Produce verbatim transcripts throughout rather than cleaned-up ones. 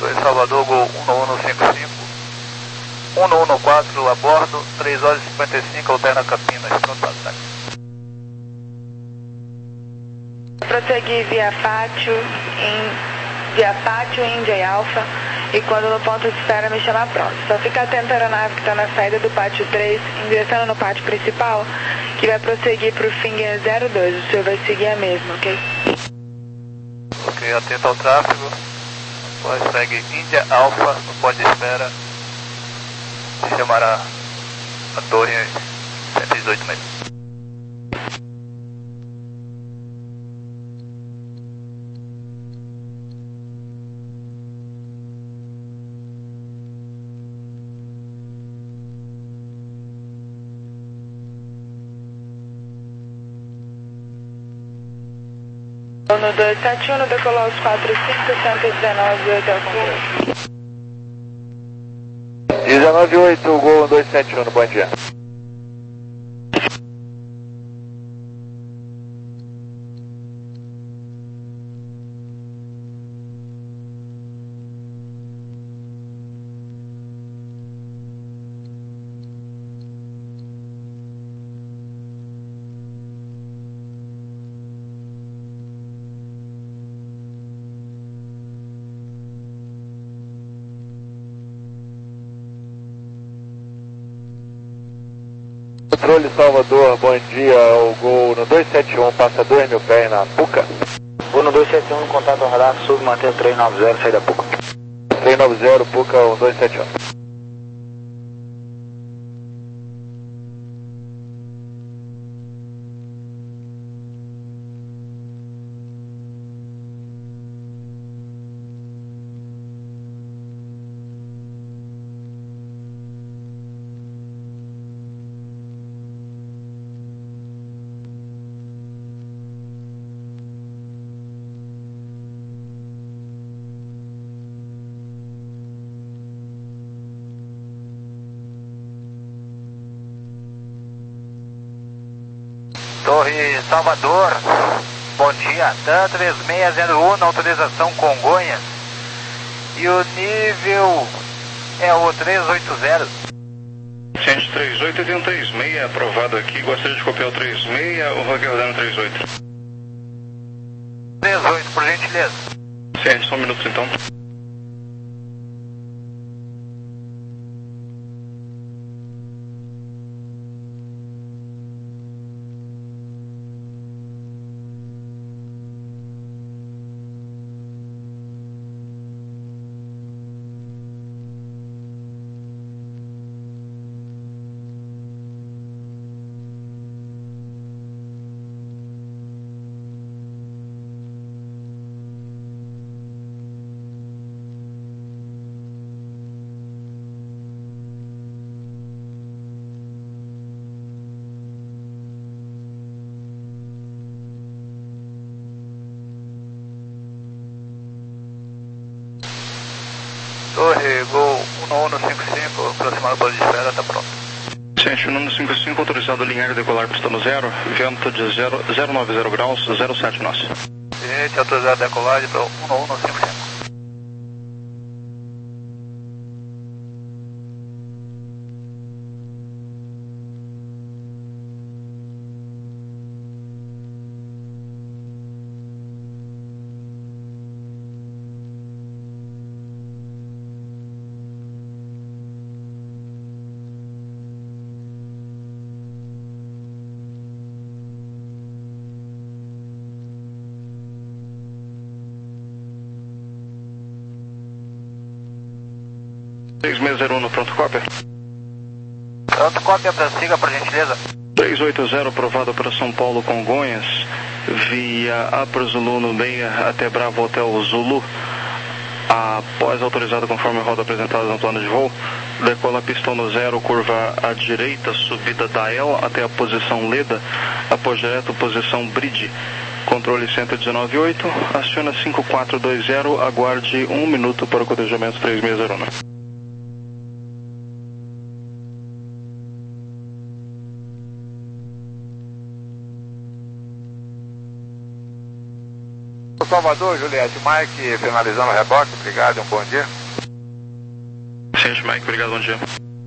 dois Salvador, Gol um um cinco cinco. um um quatro a bordo, três horas e cinquenta e cinco, alterna Campinas, pronto para ataque. Prosseguir via Pátio, em, via Pátio, Índia e Alfa, e quando no ponto de espera me chamar pronto. Só fica atento à aeronave que está na saída do Pátio três, ingressando no pátio principal, que vai prosseguir para o Finger zero dois, o senhor vai seguir a mesma, ok? Ok, atento ao tráfego, após segue Índia Alfa, no ponto de espera, chamará a torre cento e dezoito metros. No dois sete um, decolou os quatro cinco, cento e dezenove, oito ao controle. dezenove oito, Gol dois sete um, bom dia. Controle Salvador, bom dia, o Gol no dois sete um, passa dois mil pés na Puca. Gol no dois sete um, contato radar, sub, mantém três nove zero, saída Puca. três nove zero, Puca um dois sete um. Torre Salvador, bom dia, TAM três seis zero um na autorização Congonhas e o nível é o três oito zero. Ciente três oito oito seis, aprovado aqui, gostaria de copiar o três seis, o Roque rodando três oito. três oito, por gentileza. Ciente, só um minuto então. Torre, Gol um um cinco cinco, aproximado para a espera, está pronto. Ciente um um cinco cinco, autorizado a linear e decolar pista no zero, vento de zero nove zero graus, zero sete nós. Ciente, autorizado a decolagem para um um cinco cinco. três seis zero um no pronto cópia. Pronto cópia, prossiga por gentileza. três oito zero aprovado para São Paulo Congonhas, via Upper Zulu no meia até Bravo Hotel Zulu. Após autorizado conforme a roda apresentada no plano de voo, decola pistão no zero, curva à direita, subida Dael até a posição Leda, após direto posição Bridge. Controle cento e dezenove oito, aciona cinco quatro dois zero, aguarde um minuto para o cotejamento três seis zero um. Salvador, Juliette. Mike, finalizando o reboque. Obrigado, um bom dia. Sim, Mike, obrigado, bom dia.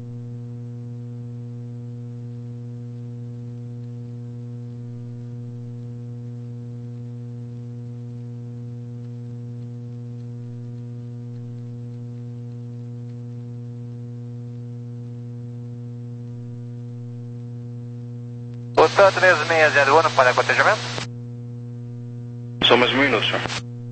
Botão três seis zero um para cotejamento. Só mais um minuto, senhor.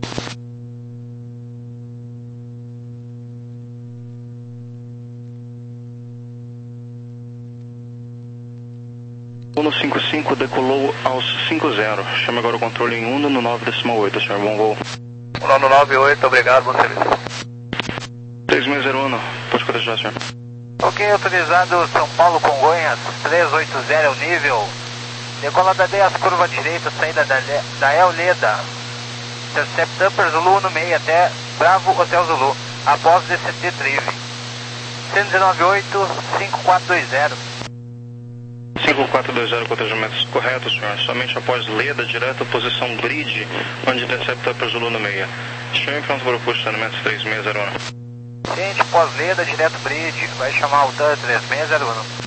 Uno cinco cinco decolou aos cinco zero. Chama agora o controle em Uno no nove decimal oito, senhor. Bom voo. Uno no nove oito, obrigado, bom serviço. três seis zero um, pode cotejar, senhor. Ok, autorizado São Paulo Congonhas, trezentos e oitenta é o nível. Decolada dez, curva direita, saída da, da El Leda. Intercept Upper Zulu no meio até Bravo Hotel Zulu, após D C T Trive. cento e dezenove oito, cinco quatro dois zero. cinco quatro dois zero, cotejamentos correto, senhor. Somente após Leda, direto, posição grid, onde intercept Upper Zulu no meio. Senhor, em frente para o push, treinamento três seis zero um. Gente, pós-Leda, direto bridge, vai chamar o TAN três seis zero um.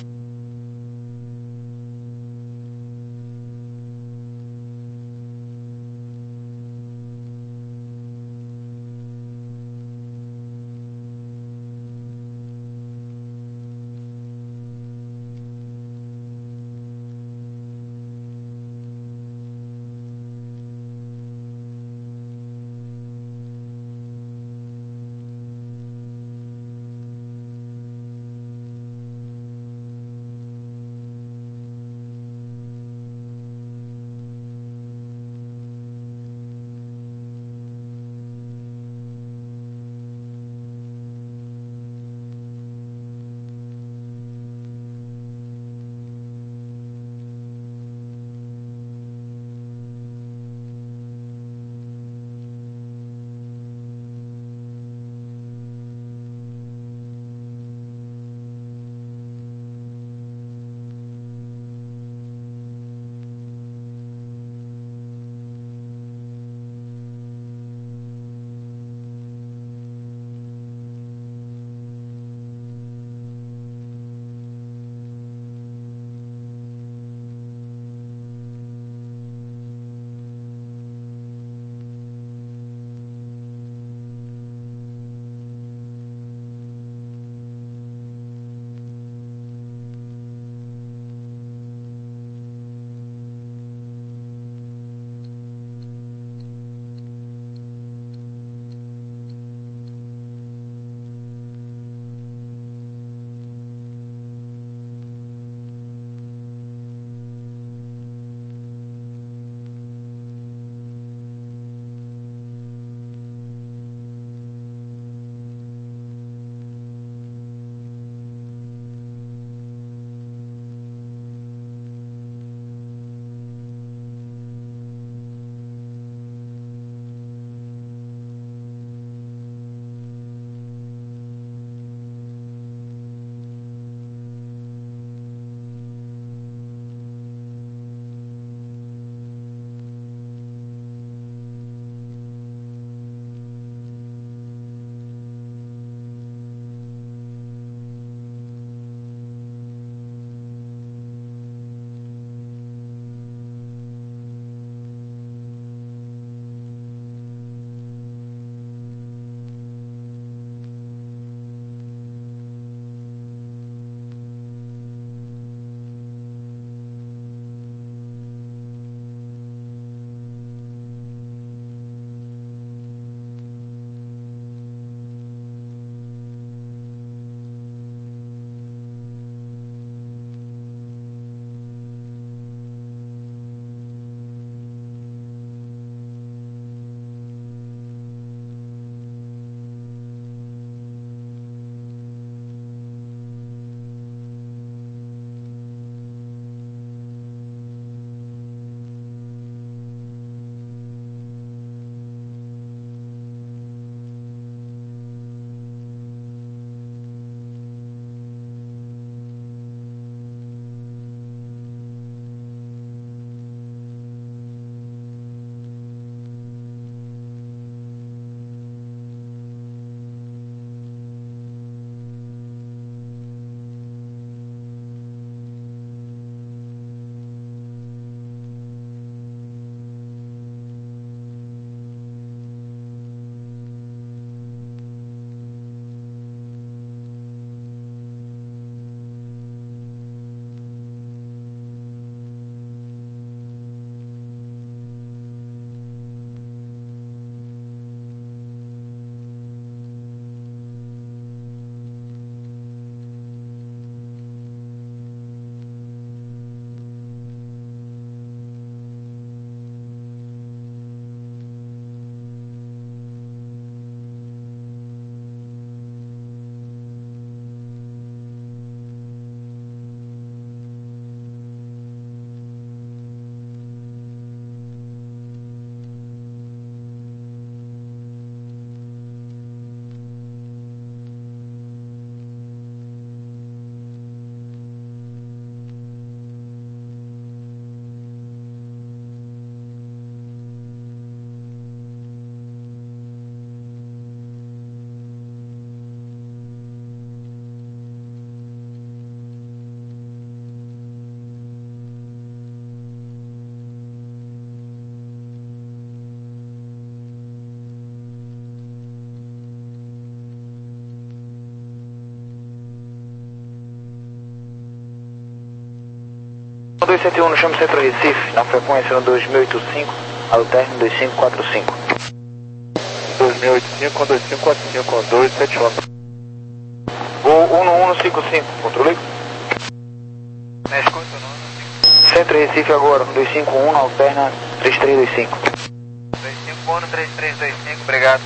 dois sete um, no chamo Centro Recife, na frequência no dois mil e oitenta e cinco, alterno dois cinco quatro cinco. dois mil e oitenta e cinco com dois cinco quatro cinco, dois sete um. Voo um um cinco cinco, controle? Me escuta, não? Centro Recife agora, no dois cinco um, alterna três três dois cinco. dois cinco um, três três dois cinco, obrigado.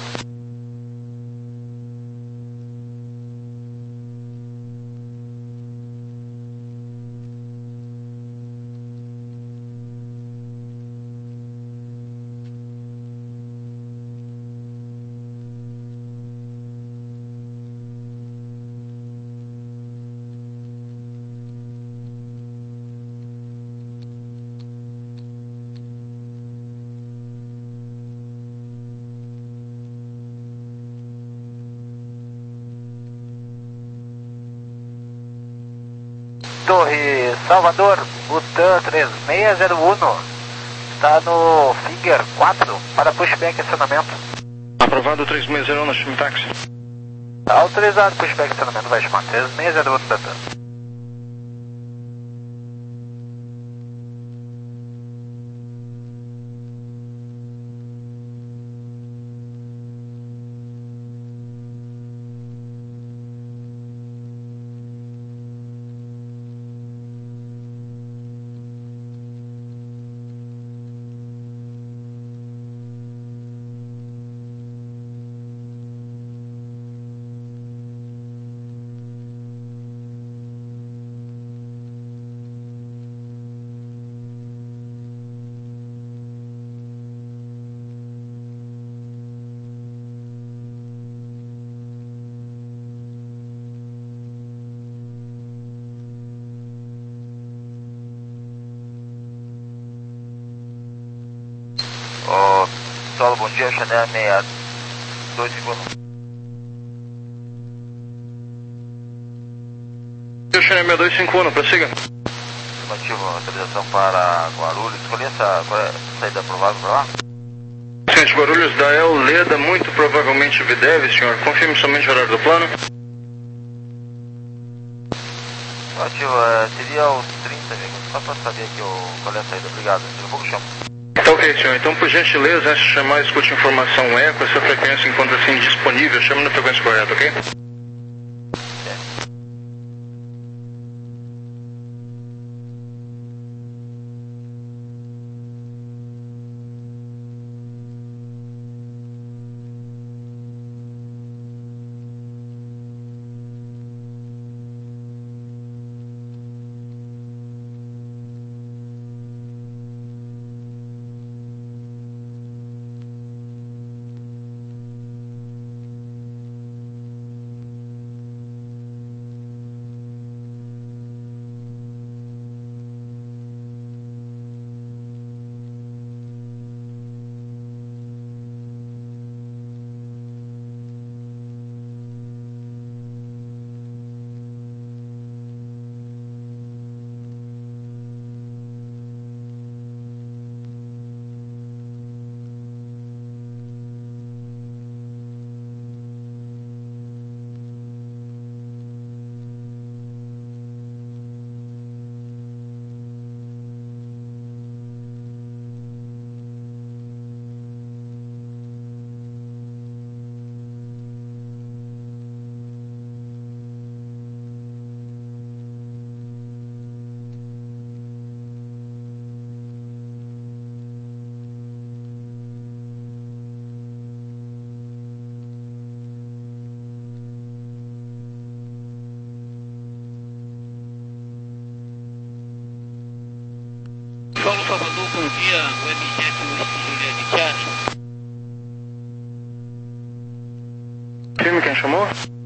Torre Salvador, Butan três seis zero um, está no Finger quatro para pushback acionamento. Aprovado três seis zero um no chame táxi. Autorizado pushback acionamento, vai chamar três seis zero um, Butan. Ô, Solo, bom dia, Chanel seis dois cinco um. Chanel seis dois cinco um, prossiga. Motivo, autorização para Guarulhos, escolhi essa saída provável para lá? Senhor Guarulhos, da El Leda, muito provavelmente Videv, senhor. Confirme somente o horário do plano. Motivo, seria o trinta, amigo, só para saber aqui o, qual é a saída, obrigado, daqui a pouco chamo. Tá ok, senhor. Então, por gentileza, antes de chamar, escute informação eco. Essa frequência encontra-se indisponível. Chame na frequência correta, ok? Paulo Salvador, bom dia, o M J Whisky Juliette Charlie. Firme, quem chamou?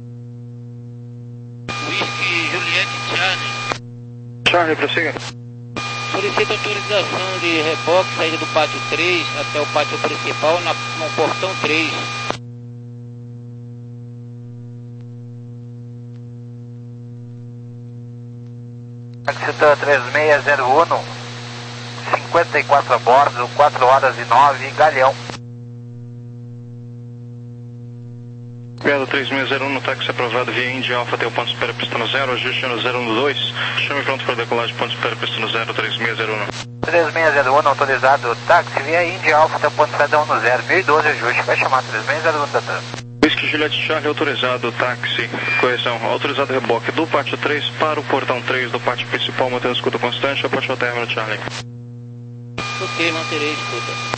Whisky Juliette Charlie. Charlie, prossiga. Solicito autorização de reboque, saída do pátio três até o pátio principal na, no portão três. Taxista três seis zero um, cinquenta e quatro a bordo, quatro horas e nove, Galeão. Obrigado, três seis zero um no táxi aprovado via India Alpha, tem o ponto de espera pista no zero, ajuste no zero um dois, chame pronto para decolagem, ponto de espera pista no zero, três seis zero um. três seis zero um autorizado, táxi via India Alpha, tem o ponto de espera um no zero, mil e doze ajuste, vai chamar três seis zero um Tatan. Whisky Juliette Charlie autorizado, táxi, correção, autorizado reboque do pátio três para o portão três do pátio principal, mantendo escuta constante, apoio ao término Charlie. Ok, manterei escuta.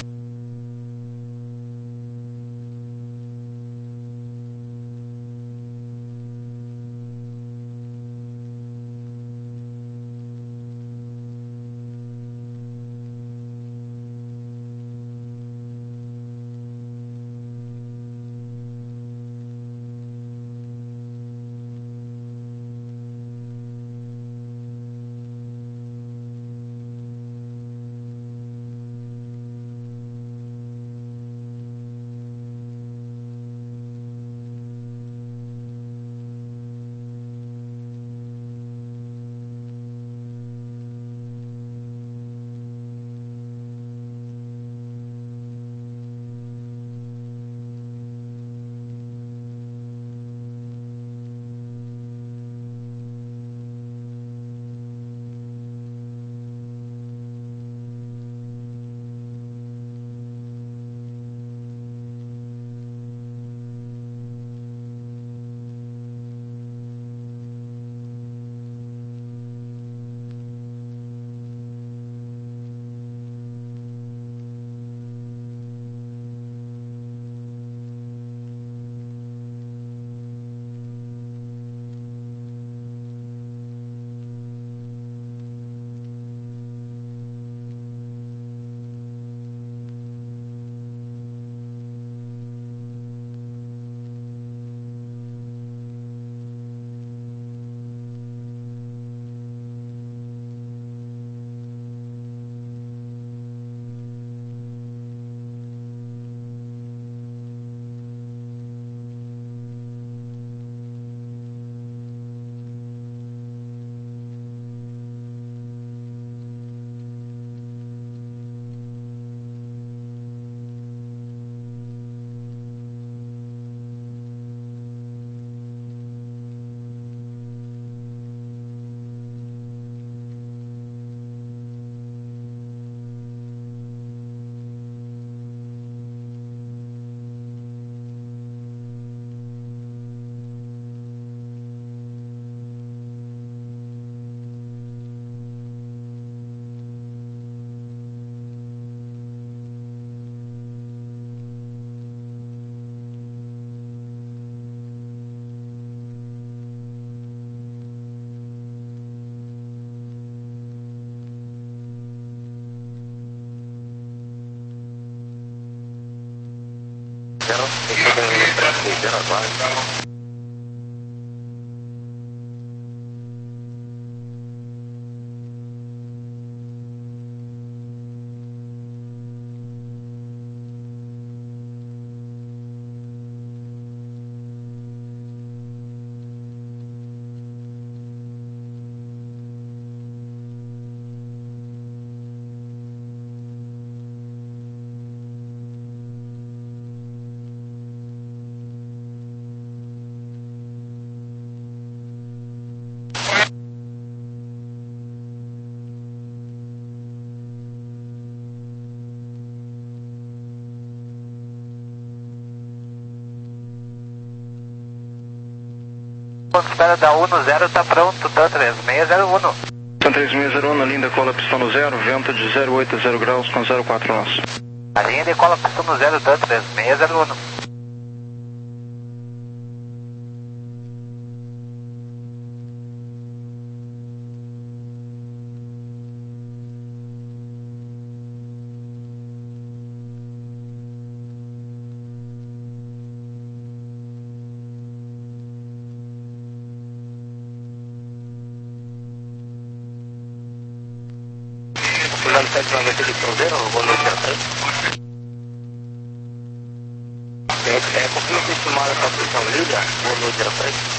Ponto de espera da um no zero tá pronto, tá três seis zero um. três seis zero um, linda cola pistão no zero, vento de zero oito zero graus com zero quatro nós. A linha de cola pistão no zero, tá três seis zero um. Fulano sete nove oito zero, boa noite, é, é, confirma se estimada para a posição liga, boa noite, zero três.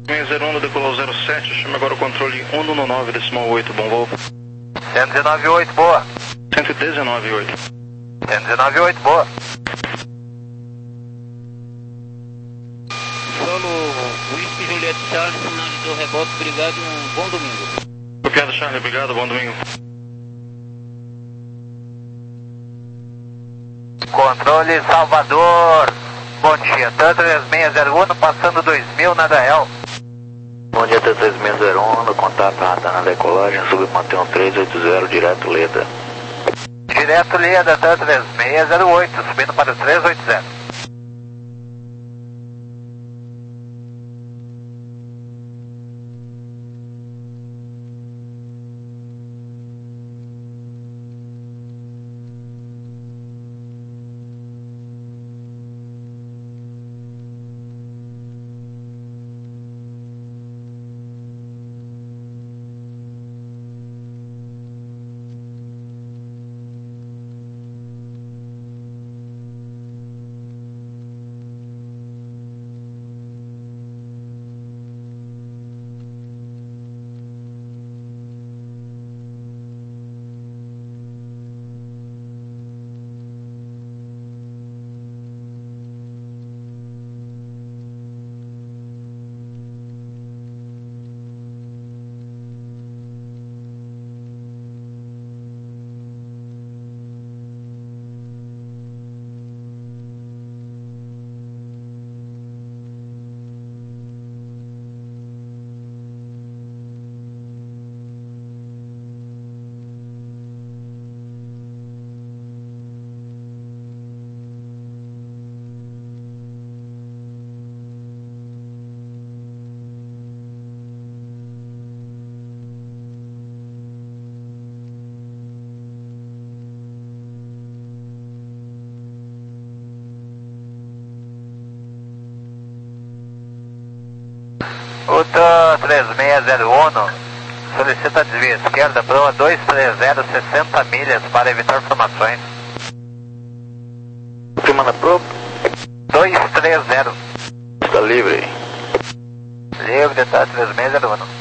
seis zero um, decolou zero sete, chame agora o controle um um nove, decimal oito, bom voo. cento e dezenove oito, boa. cento e dezenove oito. cento e dezenove oito, boa. Solo Whisky Juliette Charles, finalizou reboque, obrigado e um bom domingo. Copiado, Charlie, obrigado, bom domingo. Controle Salvador, bom dia, T três seis zero um, passando dois mil na Dael. Bom dia, T três seis zero um, no contato radar na decolagem, submantenham três oito zero, direto Leda. Direto Leda, T três seis zero oito, subindo para o três oito zero. O T três seis zero um solicita desvio esquerda, proa dois três zero, sessenta milhas para evitar formações. Firma na proa? dois três zero. Está livre. Livre, T três seis zero um.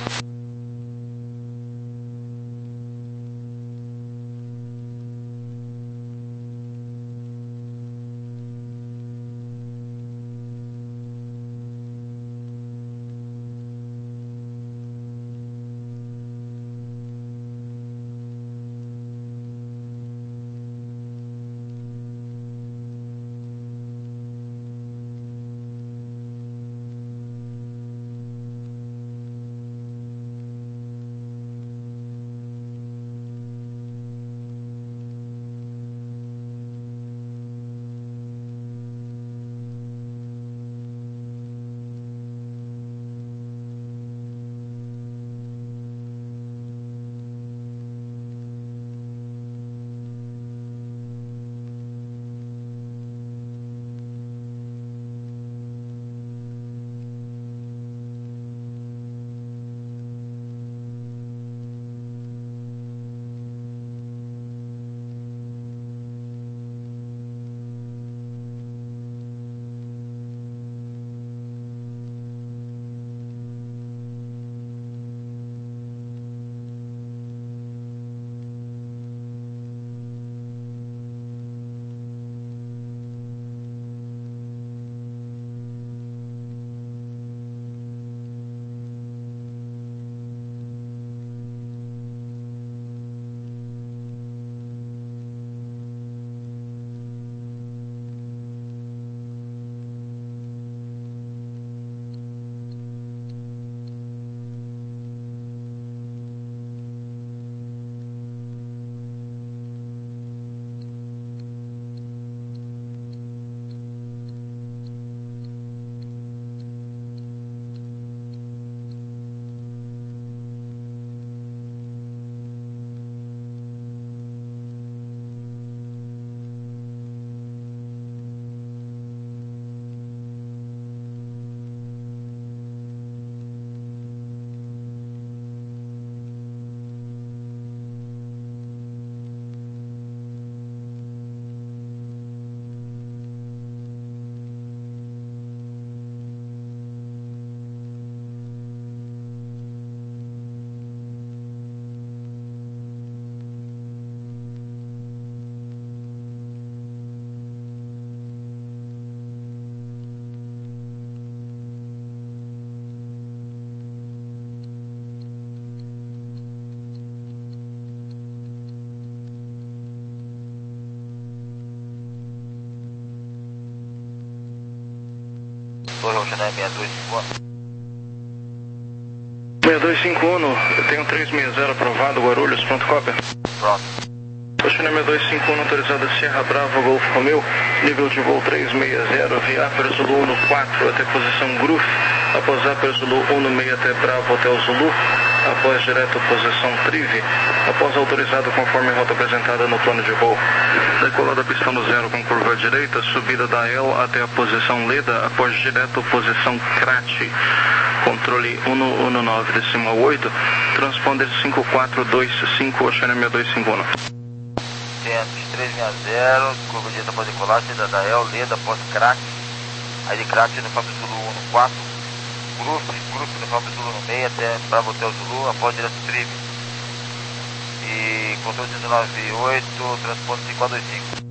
Torre Oceané seis dois cinco um. seis dois cinco um, eu tenho três seis zero aprovado, Guarulhos, pronto, cópia. Pronto. Oceané seis dois cinco um, autorizada Sierra Bravo, Golf Romeo, nível de voo três seis zero, via Upper Zulu um quatro até posição Groove, após Upper Zulu um seis até Bravo Hotel Zulu, após direto posição Trive, após autorizado conforme rota apresentada no plano de voo. Decolada pista no zero com curva à direita, subida da L até a posição Leda, após direto posição Crate. Controle um um nove decimal oito, transponder cinco quatro dois cinco, Oceané seis dois cinco um. três seis zero, curva direita após decolar, saída da El, Leda, após Crack, aí de Crack no Fábio Zulu um quatro, Grupo, Grupo no Fábio Zulu no seis até Bravo Hotel Zulu, após direto Trive. E controle dezenove oito, transporte cinco quatro dois cinco.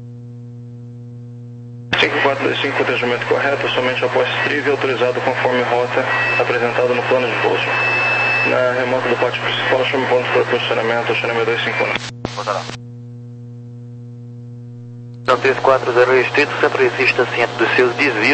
cinco quatro dois cinco, atendimento correto, somente após Trive, autorizado conforme rota apresentado no plano de voo. Na remota do pátio principal, chame ponto para posicionamento, Oceané seis dois cinco um. Bota lá. Não três quatro zero restrito, sempre resista ciente dos seus desvios.